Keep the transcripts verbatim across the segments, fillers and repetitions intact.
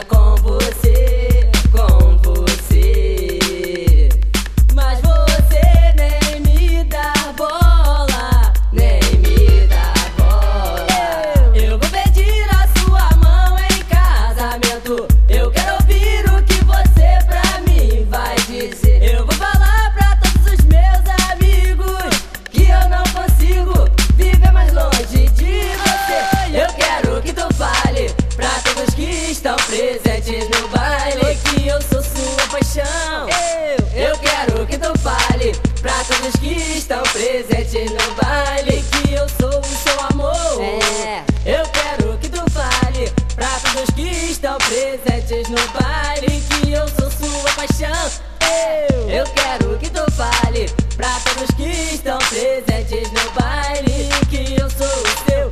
com você, com você. Mas você nem me dá bola, nem me dá bola. Eu vou pedir a sua mão em casamento. Eu quero ouvir o que você pra mim vai dizer. Eu vou falar pra todos os meus amigos que eu não consigo viver mais longe de você. Eu quero que tu fale pra todos que estão presentes no baile que eu sou sua paixão. Eu, eu quero que tu fale pra todos que estão presentes no baile que eu sou o seu amor. É. Eu quero que tu fale pra todos que estão presentes no baile que eu sou sua paixão. Eu, eu quero que tu fale pra todos que estão presentes no baile que eu sou o seu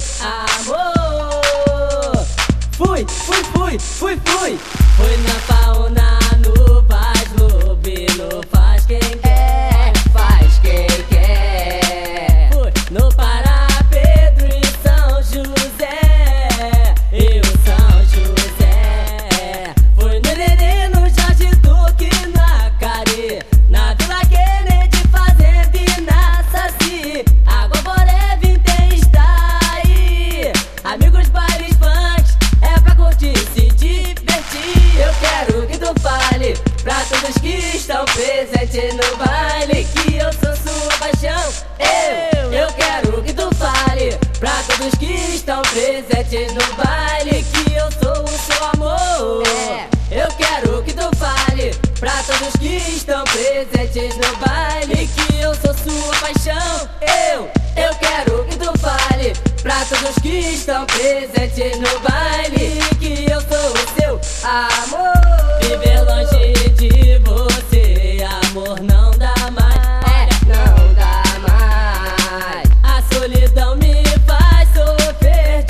amor. Fui, fui, fui, fui, fui. Fui na fauna, no Vaz, no Bino, faz quem quer, faz quem quer. Fui no Pará, Pedro e São José, eu São José. Fui no Nenê, no Jorge Duque, na Cari, na Vila Kennedy, Fazenda e na Saci. Água Boré, Vintém está aí. Amigos, bailes, funks, é pra curtir, se divertir. Eu quero que tu fale pra todos que estão presentes no baile que eu sou sua paixão. Eu, eu quero que tu fale pra todos que estão presentes no baile que eu sou o seu amor. Eu quero que tu fale pra todos que estão presentes no baile que eu sou sua paixão. Eu, eu quero que tu fale pra todos que estão presentes no baile que eu sou o seu amor. Viver longe de você, amor, não dá mais. É, não dá mais. A solidão me faz sofrer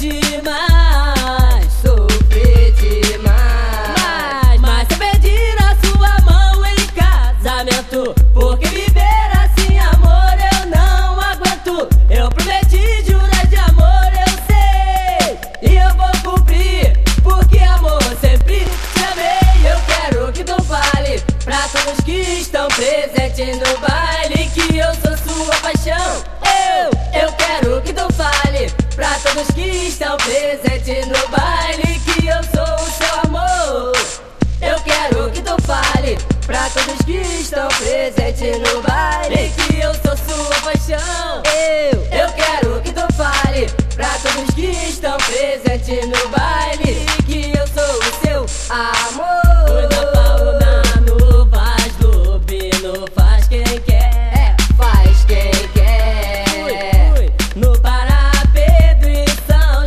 demais, sofrer demais. Mas, mas se eu pedir a sua mão em casamento, porque viver assim, amor, eu não aguento. Eu prometi jurar de amor, eu sei, e eu vou cumprir, porque amor, sempre te amei. Eu quero que tu fale pra todos que estão presentes no baile que eu sou sua paixão. Eu, eu quero que tu fale pra todos que estão presentes no baile que eu sou o seu amor. Eu quero que tu fale pra todos que estão presentes no baile que eu sou sua paixão. Eu, eu quero que tu fale pra todos que estão presentes no baile que eu sou o seu amor. Fui na fauna, no Vaz, no Bino, faz quem quer, faz quem quer. Fui, fui no Pará, Pedro e São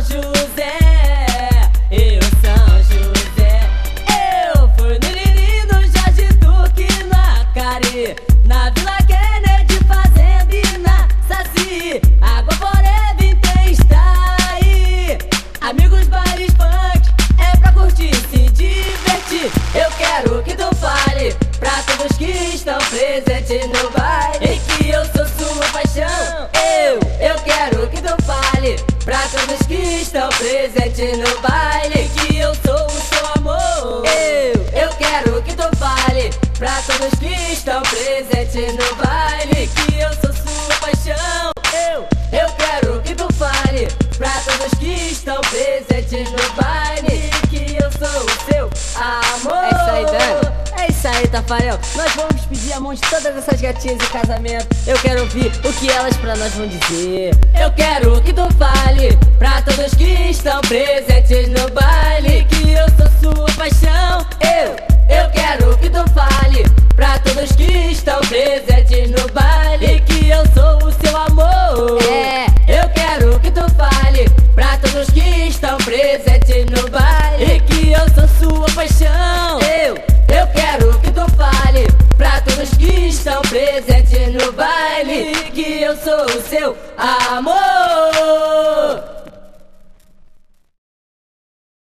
José, eu São José. Eu fui no Nini, no Jorge Duque, na Cari, na Vila Kennedy, Fazenda e na Saci. Água Boré, Vintém está aí. Amigos, bailes, funks, é pra curtir, se divertir. Eu quero que tu fale pra todos que estão presentes no baile que eu sou sua paixão. Eu, eu quero que tu fale pra todos que estão presentes no baile que eu sou o seu amor. Eu, eu quero que tu fale pra todos que estão presentes no baile que eu sou sua paixão. Eu, eu quero que tu fale pra todos que estão presentes no baile que eu sou o seu amor. É isso aí, Dani. É isso aí, Tafarel. Nós vamos pedir a mão de todas essas gatinhas em casamento. Eu quero ouvir o que elas pra nós vão dizer. Eu quero que tu fale pra todos que estão presentes no baile que eu sou sua paixão. Eu, eu quero que tu fale pra todos que estão presentes no baile que eu sou o seu amor. É. Eu quero que tu fale pra todos que estão presentes no baile que eu sou sua paixão. Eu, eu quero que tu fale pra todos que estão presentes no baile que eu sou o seu amor.